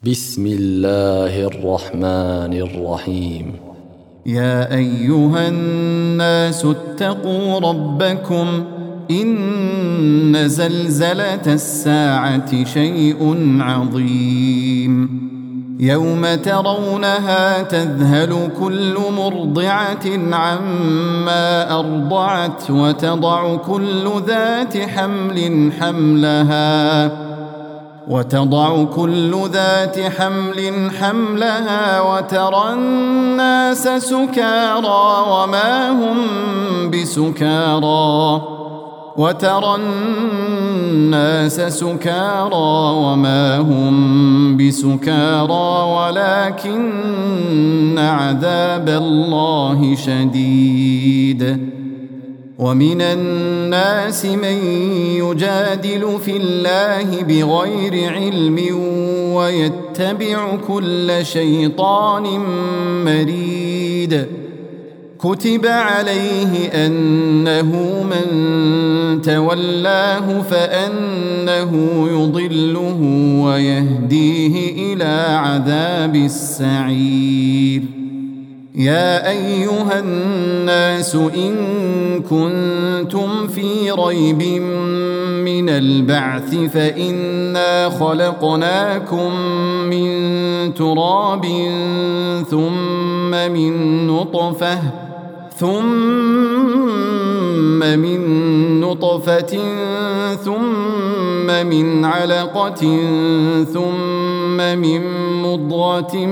بسم الله الرحمن الرحيم. يا أيها الناس اتقوا ربكم إن زلزلة الساعة شيء عظيم يوم ترونها تذهل كل مرضعة عما أرضعت وتضع كل ذات حمل حملها وترى الناس سكارى وما هم بسكارى ولكن عذاب الله شديد. ومن الناس من يجادل في الله بغير علم ويتبع كل شيطان مريد. كتب عليه أنه من تولاه فأنه يضله ويهديه إلى عذاب السعير. يا أيها الناس إن كنتم في ريب من البعث فإنا خلقناكم من تراب ثم من نطفة ثم من علقة ثم من مضغة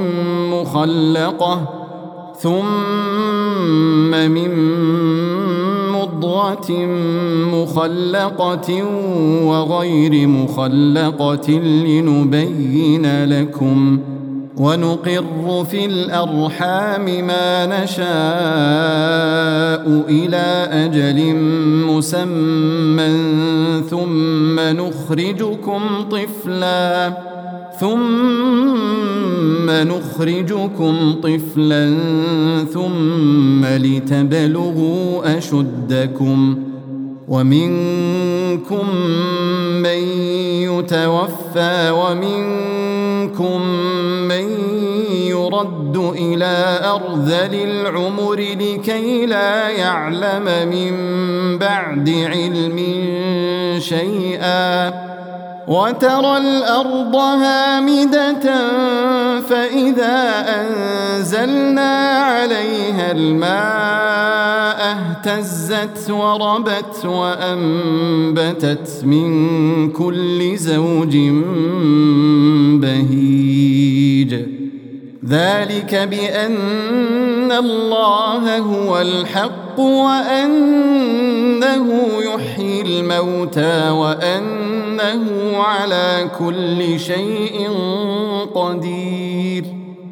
مخلقة وغير مخلقة لنبين لكم ونقر في الأرحام ما نشاء إلى أجل مسمى ثم نخرجكم طفلا ثم لتبلغوا أشدكم ومنكم من يتوفى ومنكم من يرد إلى أرذل العمر لكي لا يعلم من بعد علم شيئا. وترى الأرض هامدة فإذا أنزلنا عليها الماء اهتزت وربت وأنبتت من كل زوج بهيج. ذلك بأن الله هو الحق وأنه يحيي الموتى وأنه على كل شيء قدير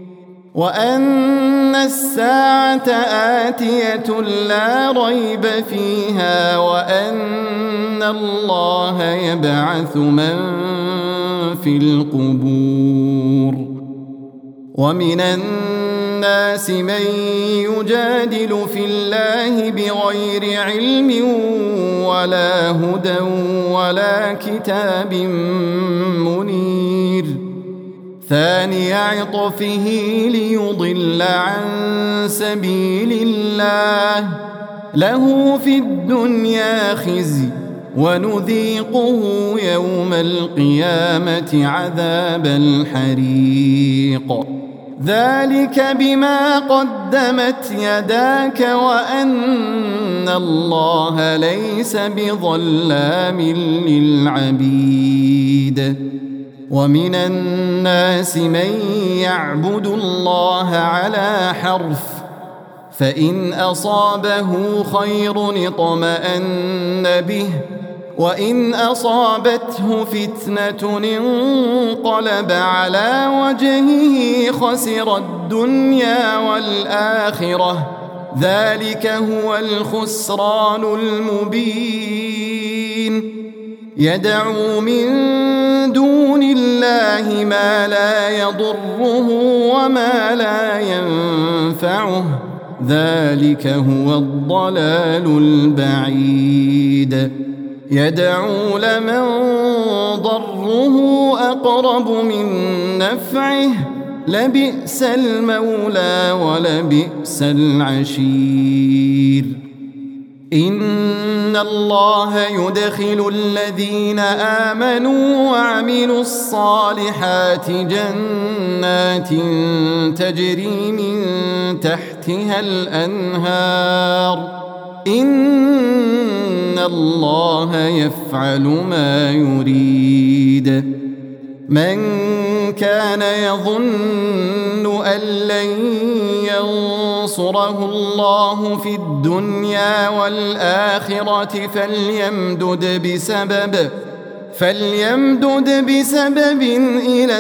وأن الساعة آتية لا ريب فيها وأن الله يبعث من في القبور. ومن الناس من يجادل في الله بغير علم ولا هدى ولا كتاب منير. ثاني عطفه ليضل عن سبيل الله له في الدنيا خزي ونذيقه يوم القيامة عذاب الحريق. ذلك بما قدمت يداك وأن الله ليس بظلام للعبيد. ومن الناس من يعبد الله على حرف فإن أصابه خير اطمأن به وإن أصابته فتنة انقلب على وجهه خسر الدنيا والآخرة. ذلك هو الخسران المبين. يدعو من دون الله ما لا يضره وما لا ينفعه ذلك هو الضلال البعيد. يدعو لمن ضره ضره أقرب من نفعه لبئس المولى ولبئس العشير. إن الله يدخل الذين آمنوا وعملوا الصالحات جنات تجري من تحتها الأنهار إن الله يفعل ما يريد. من كان يظن أن لن ينصره الله في الدنيا والآخرة فليمدد بسبب إلى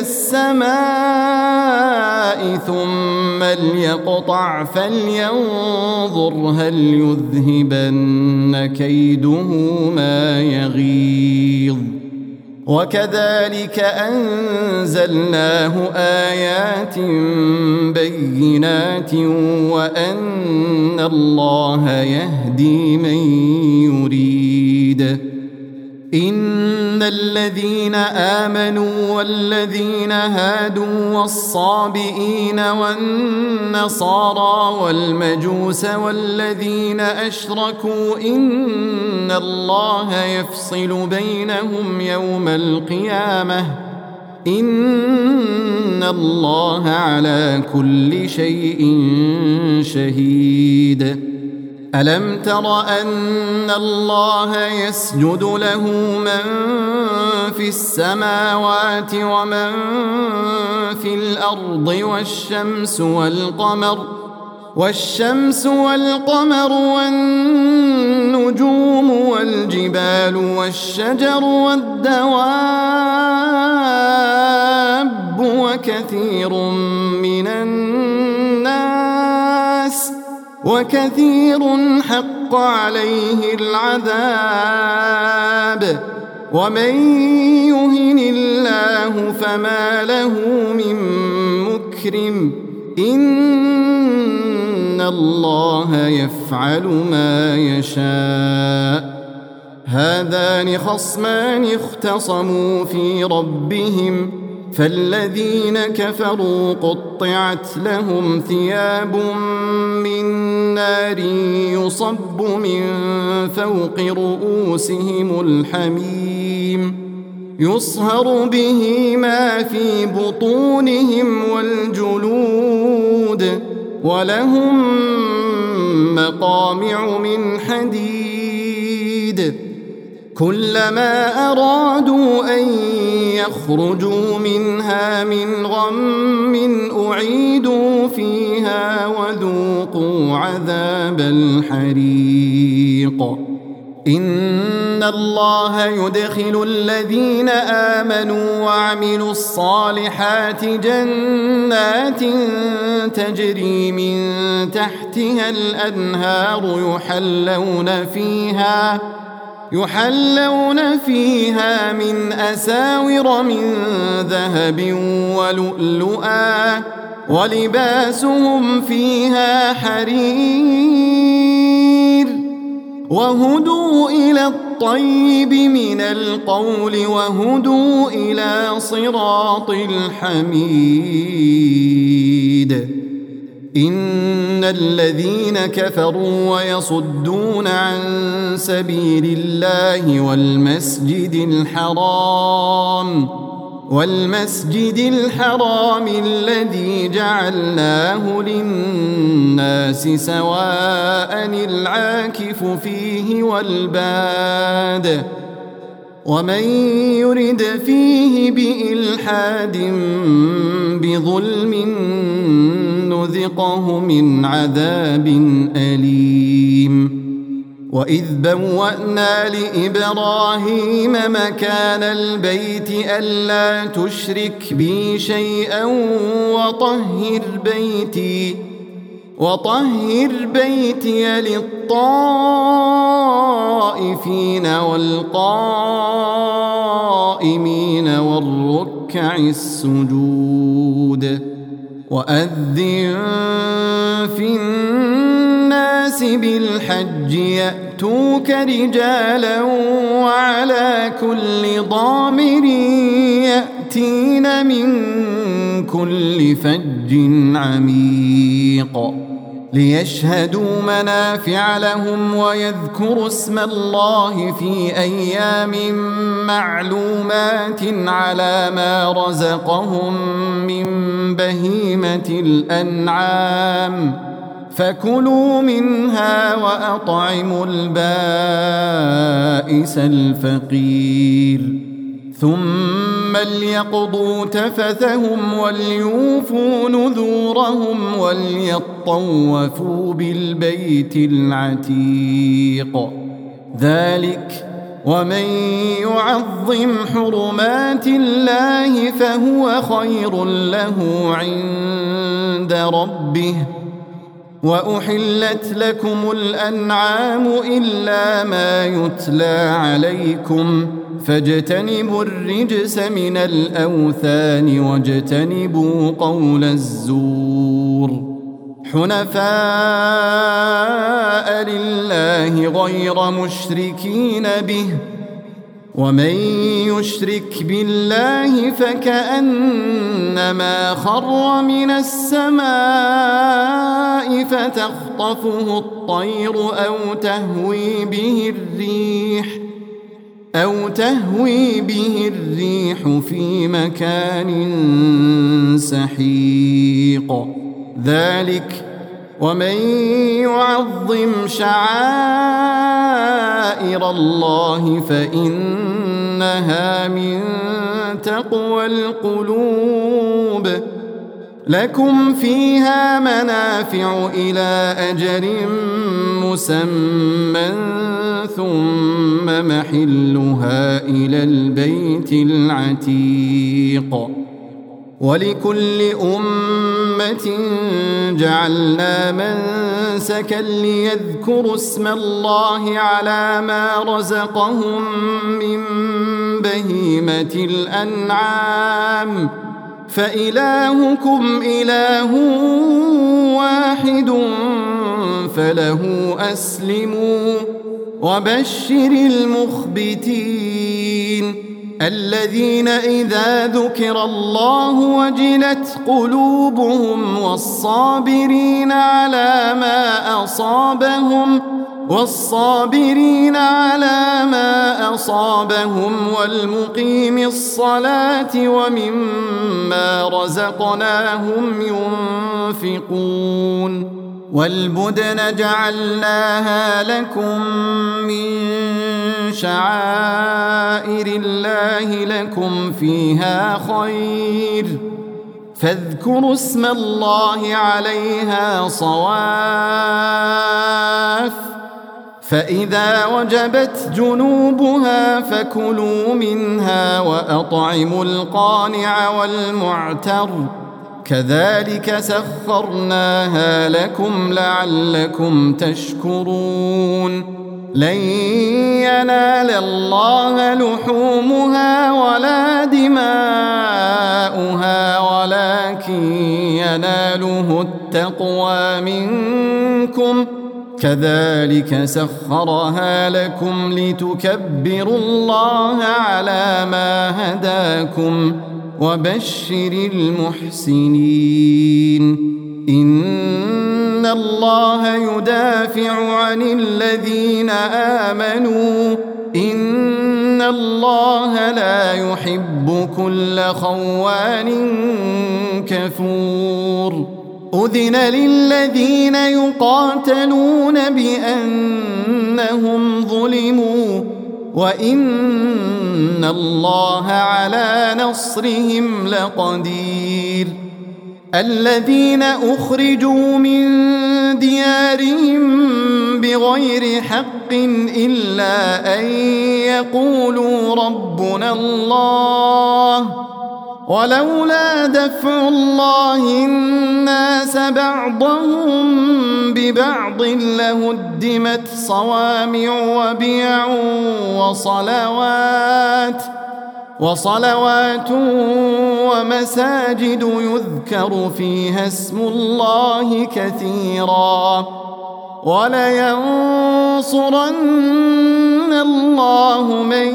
السماء ثم ليقطع فلينظر هل يذهبن كيده ما يغيظ. وكذلك أنزلناه آيات بينات وأن الله يهدي من يريد. إن الذين آمنوا والذين هادوا والصابئين والنصارى والمجوس والذين أشركوا إن الله يفصل بينهم يوم القيامة إن الله على كل شيء شهيد. ألم تر أن الله يسجد له من في السماوات ومن في الأرض والشمس والقمر والنجوم والجبال والشجر والدواب وكثير حق عليه العذاب. ومن يهن الله فما له من مكرم إن الله يفعل ما يشاء. هذان خصمان اختصموا في ربهم فالذين كفروا قطعت لهم ثياب من نار يصب من فوق رؤوسهم الحميم يصهر به ما في بطونهم والجلود ولهم مقامع من حديد كلما أرادوا أن يخرجوا منها من غم أعيدوا فيها وذوقوا عذاب الحريق. إن الله يدخل الذين آمنوا وعملوا الصالحات جنات تجري من تحتها الأنهار يحلون فيها من أساور من ذهب ولؤلؤا ولباسهم فيها حرير وهدوا إلى الطيب من القول وهدوا إلى صراط الحميد. إن الذين كفروا ويصدون عن سبيل الله والمسجد الحرام الذي جعلناه للناس سواء العاكف فيه والباد ومن يرد فيه بإلحاد بظلم نذقه من عذاب أليم. وإذ بوأنا لإبراهيم مكان البيت ألا تشرك بي شيئا وطهر بيتي للطائفين والقائمين والركع السجود. وأذن في الناس بالحج يأتوك رجالا وعلى كل ضامر يأتين من كل فج عميق ليشهدوا منافع لهم ويذكروا اسم الله في أيام معلومات على ما رزقهم من بهيمة الأنعام فكلوا منها وأطعموا البائس الفقير ثم ليقضوا تفثهم وليوفوا نذورهم وليطوفوا بالبيت العتيق ذلك ومن يعظم حرمات الله فهو خير له عند ربه وأحلت لكم الأنعام إلا ما يتلى عليكم فاجتنبوا الرجس من الأوثان واجتنبوا قول الزور حنفاء لله غير مشركين به ومن يشرك بالله فكأنما خر من السماء فتخطفه الطير أو تهوي به الريح في مكان سحيق ذلك ومن يعظم شعائر الله فإنها من تقوى القلوب لكم فيها منافع إلى أجل مسمى ثم محلها إلى البيت العتيق ولكل أمة جعلنا منسكا ليذكروا اسم الله على ما رزقهم من بهيمة الأنعام فإلهكم إله واحد فله أسلموا وبشر المخبتين الذين إذا ذكر الله وجلت قلوبهم والصابرين على ما أصابهم والمقيم الصلاة ومما رزقناهم ينفقون والبدن جعلناها لكم من شعائر الله لكم فيها خير فاذكروا اسم الله عليها صواف فإذا وجبت جنوبها فكلوا منها وأطعموا القانع والمعتر كذلك سخرناها لكم لعلكم تشكرون لن ينال الله لحومها ولا دماؤها ولكن يناله التقوى منكم كذلك سخرها لكم لتكبروا الله على ما هداكم وبشر المحسنين إن الله يدافع عن الذين آمنوا إن الله لا يحب كل خوان كفور أذن للذين يقاتلون بأنهم ظلموا وإن الله على نصرهم لقدير الذين أخرجوا من ديارهم بغير حق إلا أن يقولوا ربنا الله ولولا دفع الله الناس بعضهم ببعض لهدمت صوامع وبيع وصلوات ومساجد يذكر فيها اسم الله كثيرا ولينصرن الله من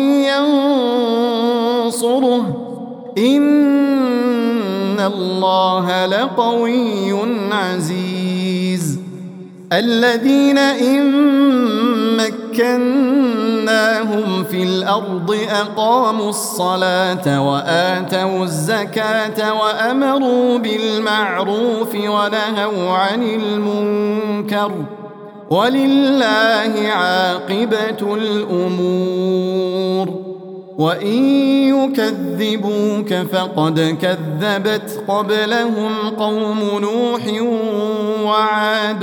ينصره إن الله لقوي عزيز الذين إن مكناهم في الأرض أقاموا الصلاة وآتوا الزكاة وأمروا بالمعروف ونهوا عن المنكر ولله عاقبة الأمور وإن يكذبوك فقد كذبت قبلهم قوم نوح وعاد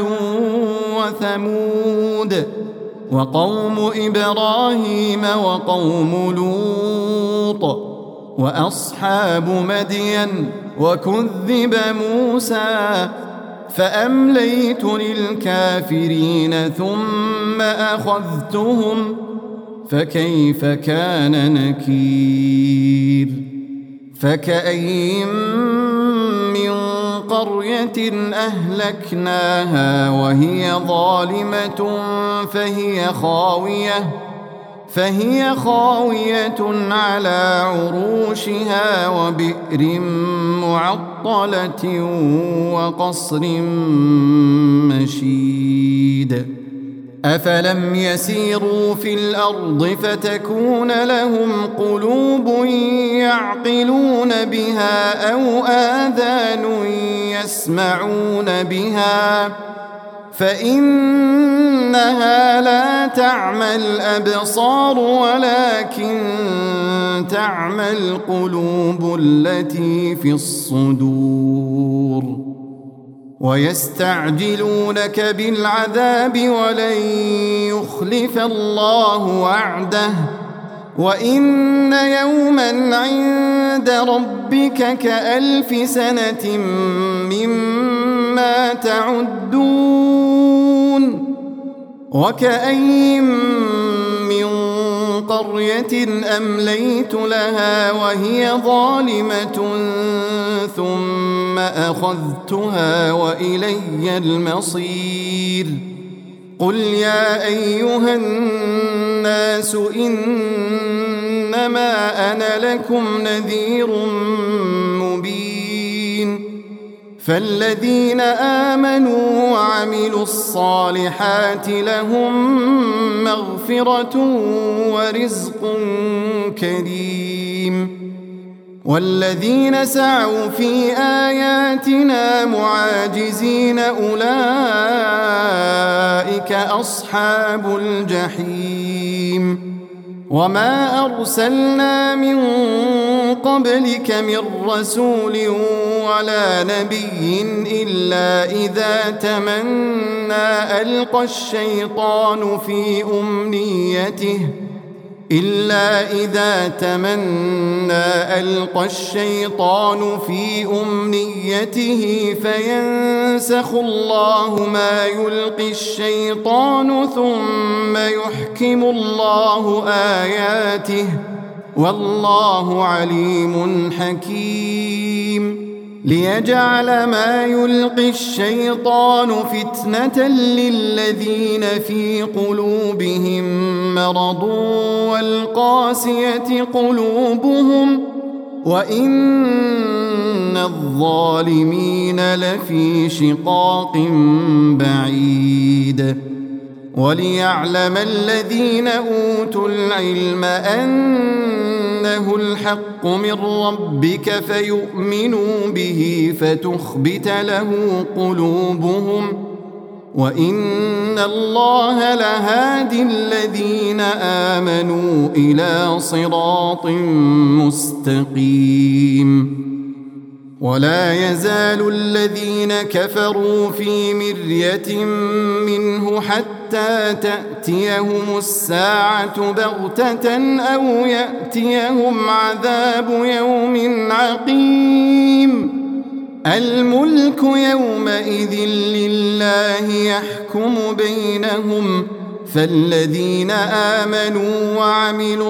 وثمود وقوم إبراهيم وقوم لوط وأصحاب مدين وكذب موسى فأمليت للكافرين ثم أخذتهم فكيف كان نكير فكأين من قرية أهلكناها وهي ظالمة فهي خاوية على عروشها وبئر معطلة وقصر مشيد أفلم يسيروا في الأرض فتكون لهم قلوب يعقلون بها أو آذان يسمعون بها فإنها لا تعمى الأبصار ولكن تعمى القلوب التي في الصدور ويستعجلونك بالعذاب ولن يخلف الله وعده وإن يوما عند ربك كألف سنة مما تعدون وكأين من قرية أمليت لها وهي ظالمة ثم أخذتها وإلي المصير قل يا أيها الناس إنما أنا لكم نذير مبين فالذين آمنوا وعملوا الصالحات لهم مغفرة ورزق كريم والذين سعوا في آياتنا معاجزين أولئك أصحاب الجحيم وما أرسلنا من قبلك من رسول ولا نبي إلا إذا تمنى ألقى الشيطان في أمنيته فينسخ الله ما يلقي الشيطان ثم يحكم الله آياته والله عليم حكيم ليجعل ما يلقي الشيطان فتنة للذين في قلوبهم مرض والقاسية قلوبهم وإن الظالمين لفي شقاق بعيد وليعلم الذين أوتوا العلم أنه الحق من ربك فيؤمنوا به فتخبت له قلوبهم وإن الله لهادي الذين آمنوا إلى صراط مستقيم ولا يزال الذين كفروا في مرية منه حتى تأتيهم الساعة بغتة أو يأتيهم عذاب يوم عقيم الملك يومئذ لله يحكم بينهم فالذين آمنوا وعملوا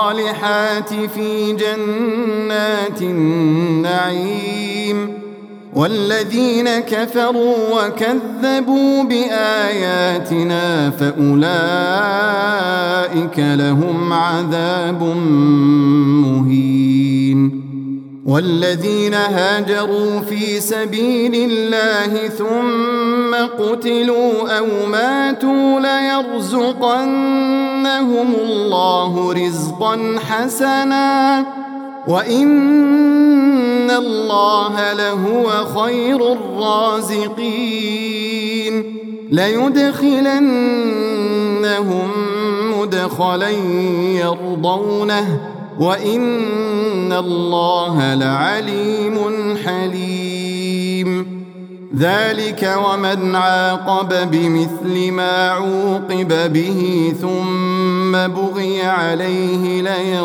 الصالحات في جنات النعيم والذين كفروا وكذبوا بآياتنا فأولئك لهم عذاب مهين. والذين هاجروا في سبيل الله ثم قتلوا أو ماتوا ليرزقنهم الله رزقا حسنا وإن الله لهو خير الرازقين. ليدخلنهم مدخلا يرضونه وإن الله لعليم حليم. ذلك ومن عاقب بمثل ما عوقب به ثم بغي عليه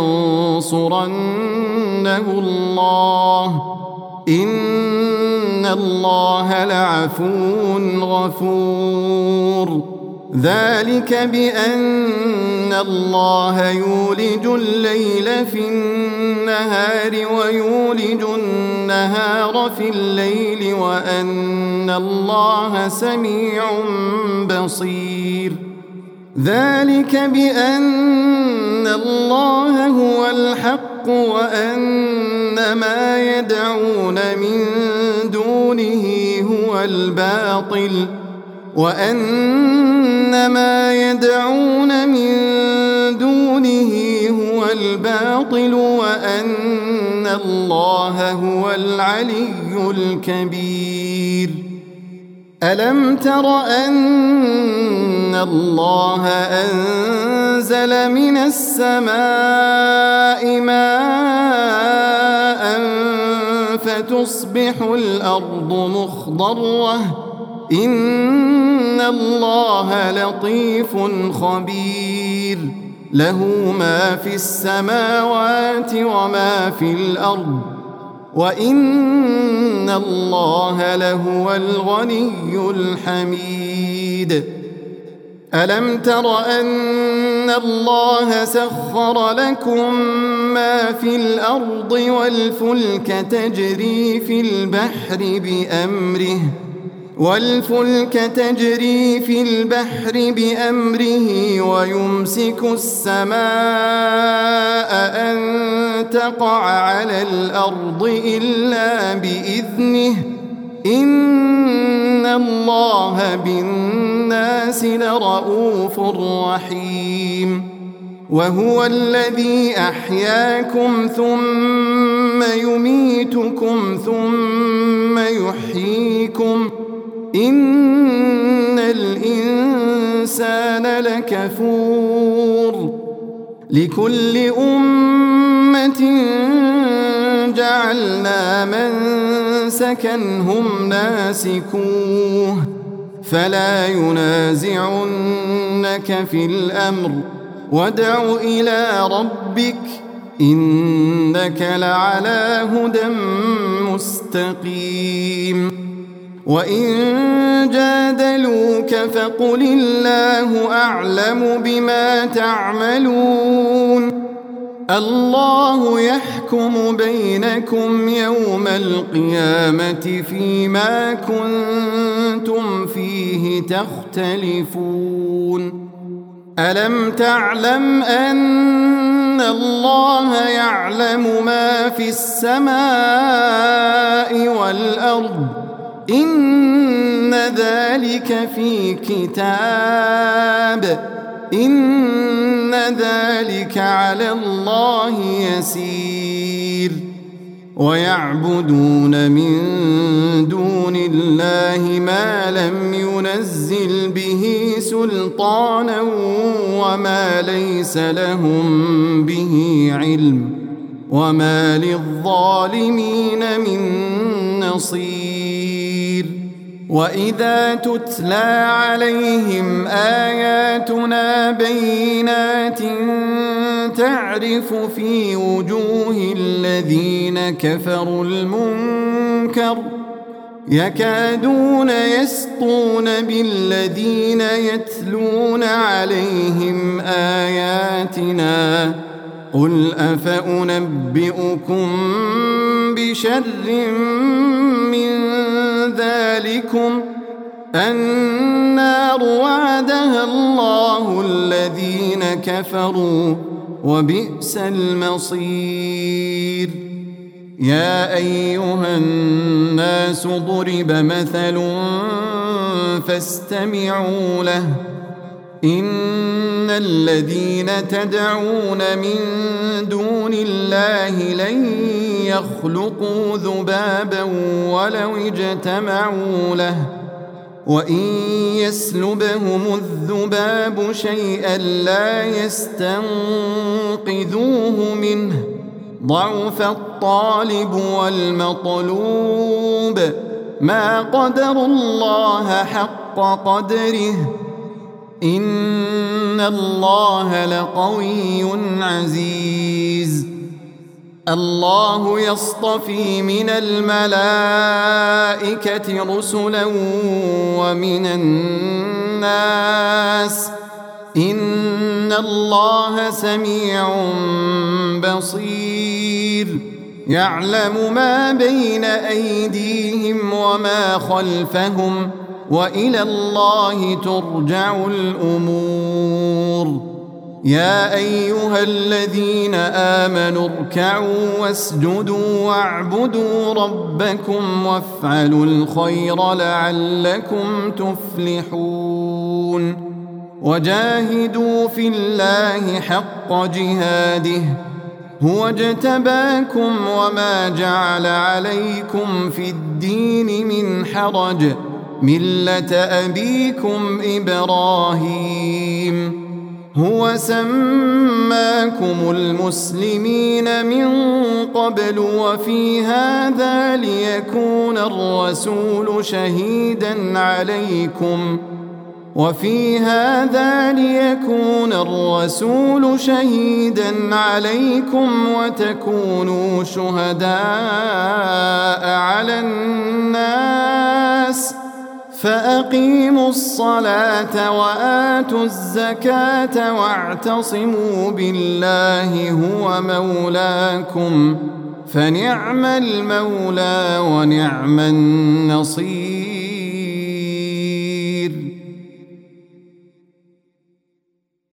لينصرنه الله إن الله لعفو غفور. ذلك بأن الله يولج الليل في النهار ويولج النهار في الليل وأن الله سميع بصير. ذلك بأن الله هو الحق وأن ما يدعون من دونه هو الباطل وأن ما يدعون من دونه هو الباطل وأن الله هو العلي الكبير. ألم تر أن الله أنزل من السماء ماء فتصبح الأرض مخضرة إن الله لطيف خبير. له ما في السماوات وما في الأرض وإن الله لهو الغني الحميد. ألم تر أن الله سخر لكم ما في الأرض والفلك تجري في البحر بأمره ويمسك السماء أن تقع على الأرض إلا بإذنه إن الله بالناس لرؤوف رحيم. وهو الذي أحياكم ثم يميتكم ثم يحييكم إن الإنسان لكفور. لكل أمة جعلنا منسكا هم ناسكوه فلا ينازعنك في الأمر وادع إلى ربك إنك لعلى هدى مستقيم. وإن جادلوك فقل الله أعلم بما تعملون الله يحكم بينكم يوم القيامة فيما كنتم فيه تختلفون. ألم تعلم أن الله يعلم ما في السماء والأرض إن ذلك في كتاب إن ذلك على الله يسير. ويعبدون من دون الله ما لم ينزل به سلطانا وما ليس لهم به علم وما للظالمين من نصير. وإذا تتلى عليهم آياتنا بينات تعرف في وجوه الذين كفروا المنكر يكادون يسطون بالذين يتلون عليهم آياتنا قل أفأنبئكم بشر من النار وعدها الله الذين كفروا وبئس المصير يا أيها الناس ضرب مثل فاستمعوا له إن الذين تدعون من دون الله لن يخلقوا ذبابا ولو اجتمعوا له وإن يسلبهم الذباب شيئا لا يستنقذوه منه ضعف الطالب والمطلوب ما قدروا الله حق قدره إن الله لقوي عزيز الله يصطفي من الملائكة رسلا ومن الناس إن الله سميع بصير يعلم ما بين أيديهم وما خلفهم وإلى الله ترجع الأمور يا أيها الذين آمنوا اركعوا واسجدوا واعبدوا ربكم وافعلوا الخير لعلكم تفلحون وجاهدوا في الله حق جهاده هو اجتباكم وما جعل عليكم في الدين من حرج ملة أبيكم إبراهيم هو سماكم المسلمين من قبل وفي هذا ليكون الرسول شهيدا عليكم وتكونوا شهداء على الناس فأقيموا الصلاة وآتوا الزكاة واعتصموا بالله هو مولاكم فنعم المولى ونعم النصير